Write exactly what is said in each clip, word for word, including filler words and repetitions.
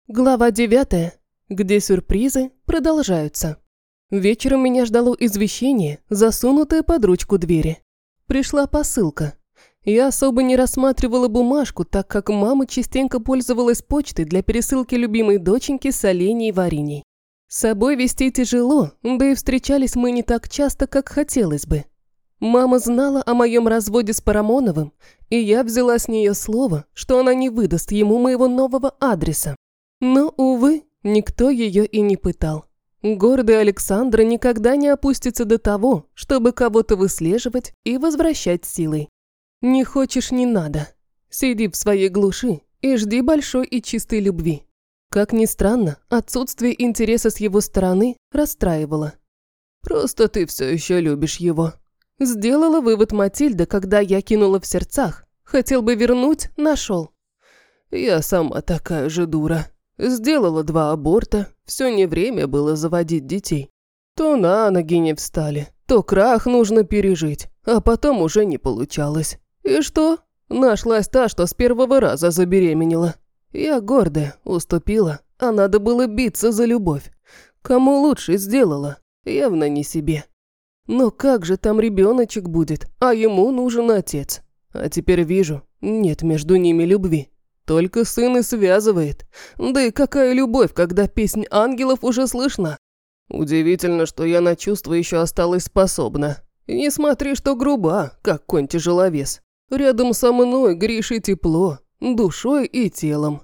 Глава девятая, где сюрпризы продолжаются. Вечером меня ждало извещение, засунутое под ручку двери. Пришла посылка. Я особо не рассматривала бумажку, так как мама частенько пользовалась почтой для пересылки любимой доченьки с оленей и вареньей. С собой везти тяжело, да и встречались мы не так часто, как хотелось бы. Мама знала о моем разводе с Парамоновым, и я взяла с нее слово, что она не выдаст ему моего нового адреса. Но, увы, никто ее и не пытал. Гордая Александра никогда не опустится до того, чтобы кого-то выслеживать и возвращать силой. Не хочешь – не надо. Сиди в своей глуши и жди большой и чистой любви. Как ни странно, отсутствие интереса с его стороны расстраивало. «Просто ты все еще любишь его», – сделала вывод Матильда, когда я кинула в сердцах. Хотел бы вернуть – нашел. «Я сама такая же дура. Сделала два аборта, все не время было заводить детей. То на ноги не встали, то крах нужно пережить, а потом уже не получалось. И что? Нашлась та, что с первого раза забеременела. Я гордая, уступила, а надо было биться за любовь. Кому лучше сделала? Явно не себе. Но как же там ребеночек будет, а ему нужен отец? А теперь вижу, нет между ними любви. Только сын и связывает. Да и какая любовь, когда песнь ангелов уже слышна. Удивительно, что я на чувства еще осталась способна. И не смотри, что груба, как конь тяжеловес. Рядом со мной Гришей тепло, душой и телом.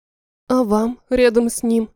А вам рядом с ним?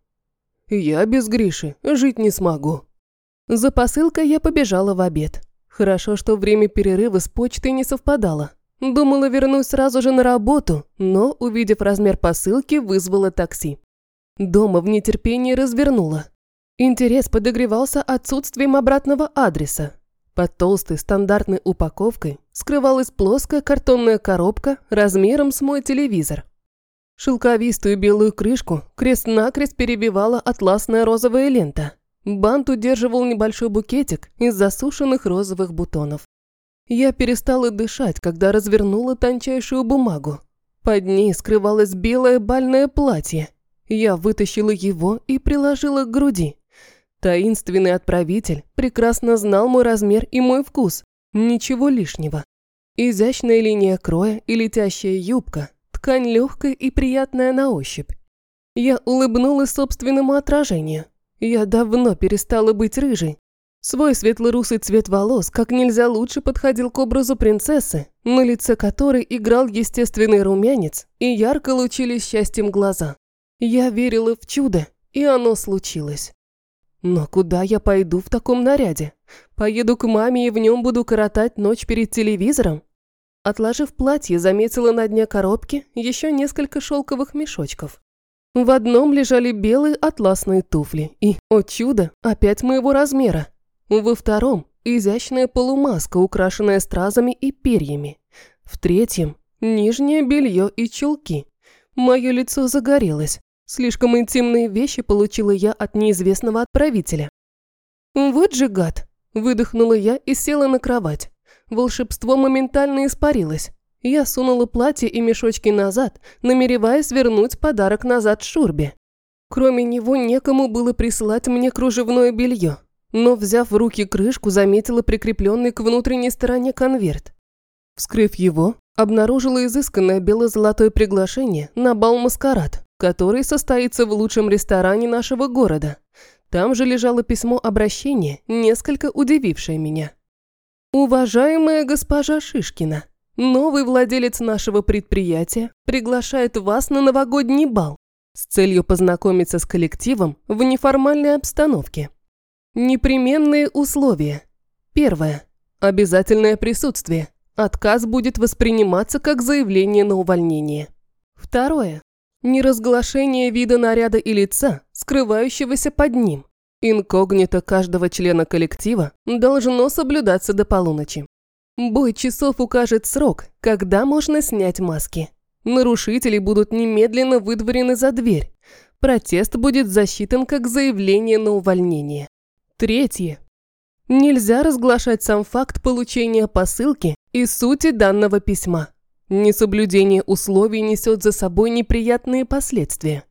Я без Гриши жить не смогу. За посылкой я побежала в обед. Хорошо, что время перерыва с почтой не совпадало. Думала, вернусь сразу же на работу, но, увидев размер посылки, вызвала такси. Дома в нетерпении развернула. Интерес подогревался отсутствием обратного адреса. Под толстой стандартной упаковкой скрывалась плоская картонная коробка размером с мой телевизор. Шелковистую белую крышку крест-накрест перебивала атласная розовая лента. Бант удерживал небольшой букетик из засушенных розовых бутонов. Я перестала дышать, когда развернула тончайшую бумагу. Под ней скрывалось белое бальное платье. Я вытащила его и приложила к груди. Таинственный отправитель прекрасно знал мой размер и мой вкус. Ничего лишнего. Изящная линия кроя и летящая юбка. Ткань легкая и приятная на ощупь. Я улыбнулась собственному отражению. Я давно перестала быть рыжей. Свой светло-русый цвет волос как нельзя лучше подходил к образу принцессы, на лице которой играл естественный румянец и ярко лучились счастьем глаза. Я верила в чудо, и оно случилось. Но куда я пойду в таком наряде? Поеду к маме и в нем буду коротать ночь перед телевизором? Отложив платье, заметила на дне коробки еще несколько шелковых мешочков. В одном лежали белые атласные туфли и, о чудо, опять моего размера. Во втором – изящная полумаска, украшенная стразами и перьями. В третьем – нижнее белье и чулки. Мое лицо загорелось. Слишком интимные вещи получила я от неизвестного отправителя. «Вот же гад!» – выдохнула я и села на кровать. Волшебство моментально испарилось. Я сунула платье и мешочки назад, намереваясь вернуть подарок назад Шурбе. Кроме него некому было присылать мне кружевное белье. Но, взяв в руки крышку, заметила прикрепленный к внутренней стороне конверт. Вскрыв его, обнаружила изысканное бело-золотое приглашение на бал-маскарад, который состоится в лучшем ресторане нашего города. Там же лежало письмо обращения, несколько удивившее меня. «Уважаемая госпожа Шишкина, новый владелец нашего предприятия приглашает вас на новогодний бал с целью познакомиться с коллективом в неформальной обстановке. Непременные условия. Первое. Обязательное присутствие. Отказ будет восприниматься как заявление на увольнение. Второе. Неразглашение вида наряда и лица, скрывающегося под ним. Инкогнито каждого члена коллектива должно соблюдаться до полуночи. Бой часов укажет срок, когда можно снять маски. Нарушители будут немедленно выдворены за дверь. Протест будет засчитан как заявление на увольнение. Третье. Нельзя разглашать сам факт получения посылки и сути данного письма. Несоблюдение условий несет за собой неприятные последствия.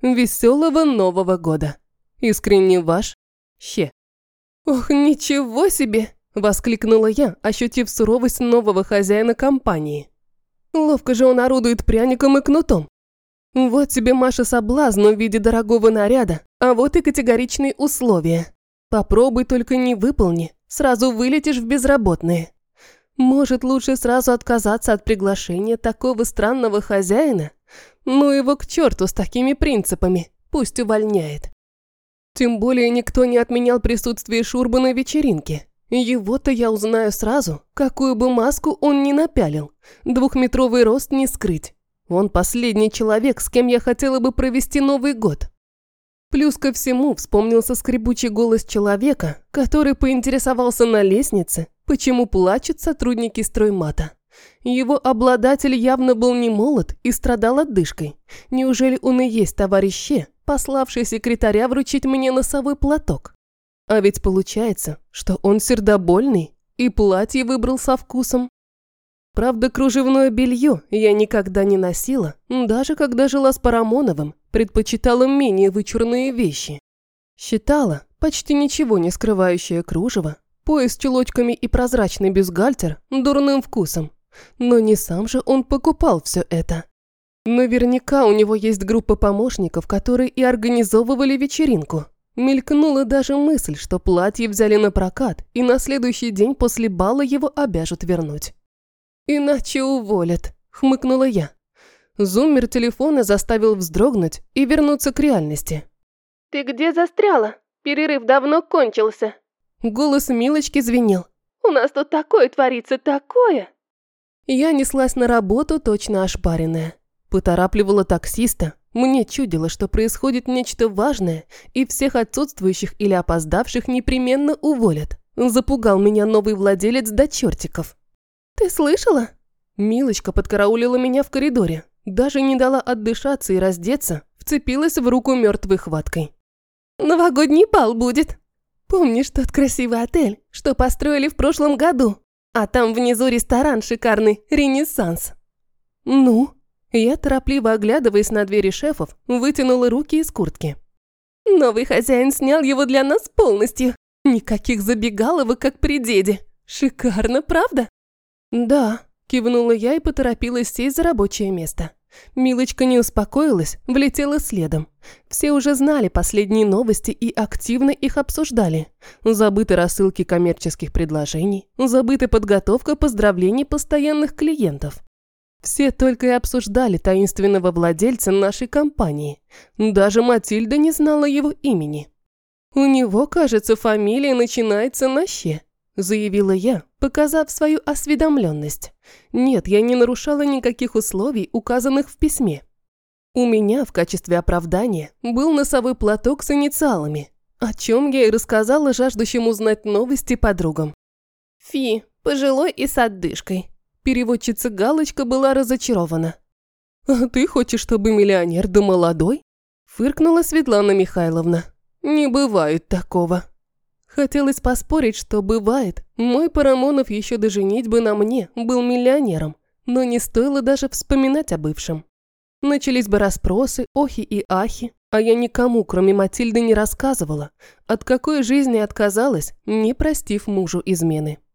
Веселого Нового года. Искренне ваш Ще. Ох, ничего себе! Воскликнула я, ощутив суровость нового хозяина компании. Ловко же он орудует пряником и кнутом. Вот тебе, Маша, соблазн в виде дорогого наряда, а вот и категоричные условия. Попробуй только не выполни, сразу вылетишь в безработные. Может, лучше сразу отказаться от приглашения такого странного хозяина? Ну его к черту с такими принципами, пусть увольняет. Тем более никто не отменял присутствие Шурбы на вечеринке. Его-то я узнаю сразу, какую бы маску он ни напялил. Двухметровый рост не скрыть. Он последний человек, с кем я хотела бы провести Новый год. Плюс ко всему вспомнился скрипучий голос человека, который поинтересовался на лестнице, почему плачут сотрудники строймата. Его обладатель явно был не молод и страдал отдышкой. Неужели он и есть товарищ Ще, пославший секретаря вручить мне носовой платок? А ведь получается, что он сердобольный и платье выбрал со вкусом. Правда, кружевное белье я никогда не носила, даже когда жила с Парамоновым, предпочитала менее вычурные вещи. Считала почти ничего не скрывающее кружево, пояс с чулочками и прозрачный бюстгальтер дурным вкусом. Но не сам же он покупал все это. Наверняка у него есть группа помощников, которые и организовывали вечеринку. Мелькнула даже мысль, что платье взяли на прокат, и на следующий день после бала его обяжут вернуть. «Иначе уволят», – хмыкнула я. Зуммер телефона заставил вздрогнуть и вернуться к реальности. «Ты где застряла? Перерыв давно кончился». Голос Милочки звенел. «У нас тут такое творится, такое!» Я неслась на работу, точно ошпаренная. Поторапливала таксиста. Мне чудило, что происходит нечто важное, и всех отсутствующих или опоздавших непременно уволят. Запугал меня новый владелец до чертиков. «Ты слышала?» Милочка подкараулила меня в коридоре. Даже не дала отдышаться и раздеться, вцепилась в руку мертвой хваткой. «Новогодний бал будет. Помнишь тот красивый отель, что построили в прошлом году? А там внизу ресторан шикарный, «Ренессанс». «Ну?» Я, торопливо оглядываясь на двери шефов, вытянула руки из куртки. «Новый хозяин снял его для нас полностью. Никаких забегаловок, как при деде. Шикарно, правда?» «Да», – кивнула я и поторопилась сесть за рабочее место. Милочка не успокоилась, влетела следом. Все уже знали последние новости и активно их обсуждали. Забыты рассылки коммерческих предложений, забыта подготовка поздравлений постоянных клиентов. Все только и обсуждали таинственного владельца нашей компании. Даже Матильда не знала его имени. «У него, кажется, фамилия начинается на «Ще», – заявила я, показав свою осведомленность. Нет, я не нарушала никаких условий, указанных в письме. У меня в качестве оправдания был носовой платок с инициалами, о чем я и рассказала жаждущим узнать новости подругам. «Фи, пожилой и с отдышкой». Переводчица Галочка была разочарована. «А ты хочешь, чтобы миллионер да молодой?» Фыркнула Светлана Михайловна. «Не бывает такого». Хотелось поспорить, что бывает. Мой Парамонов еще до женитьбы на мне был миллионером, но не стоило даже вспоминать о бывшем. Начались бы расспросы, охи и ахи, а я никому, кроме Матильды, не рассказывала, от какой жизни отказалась, не простив мужу измены.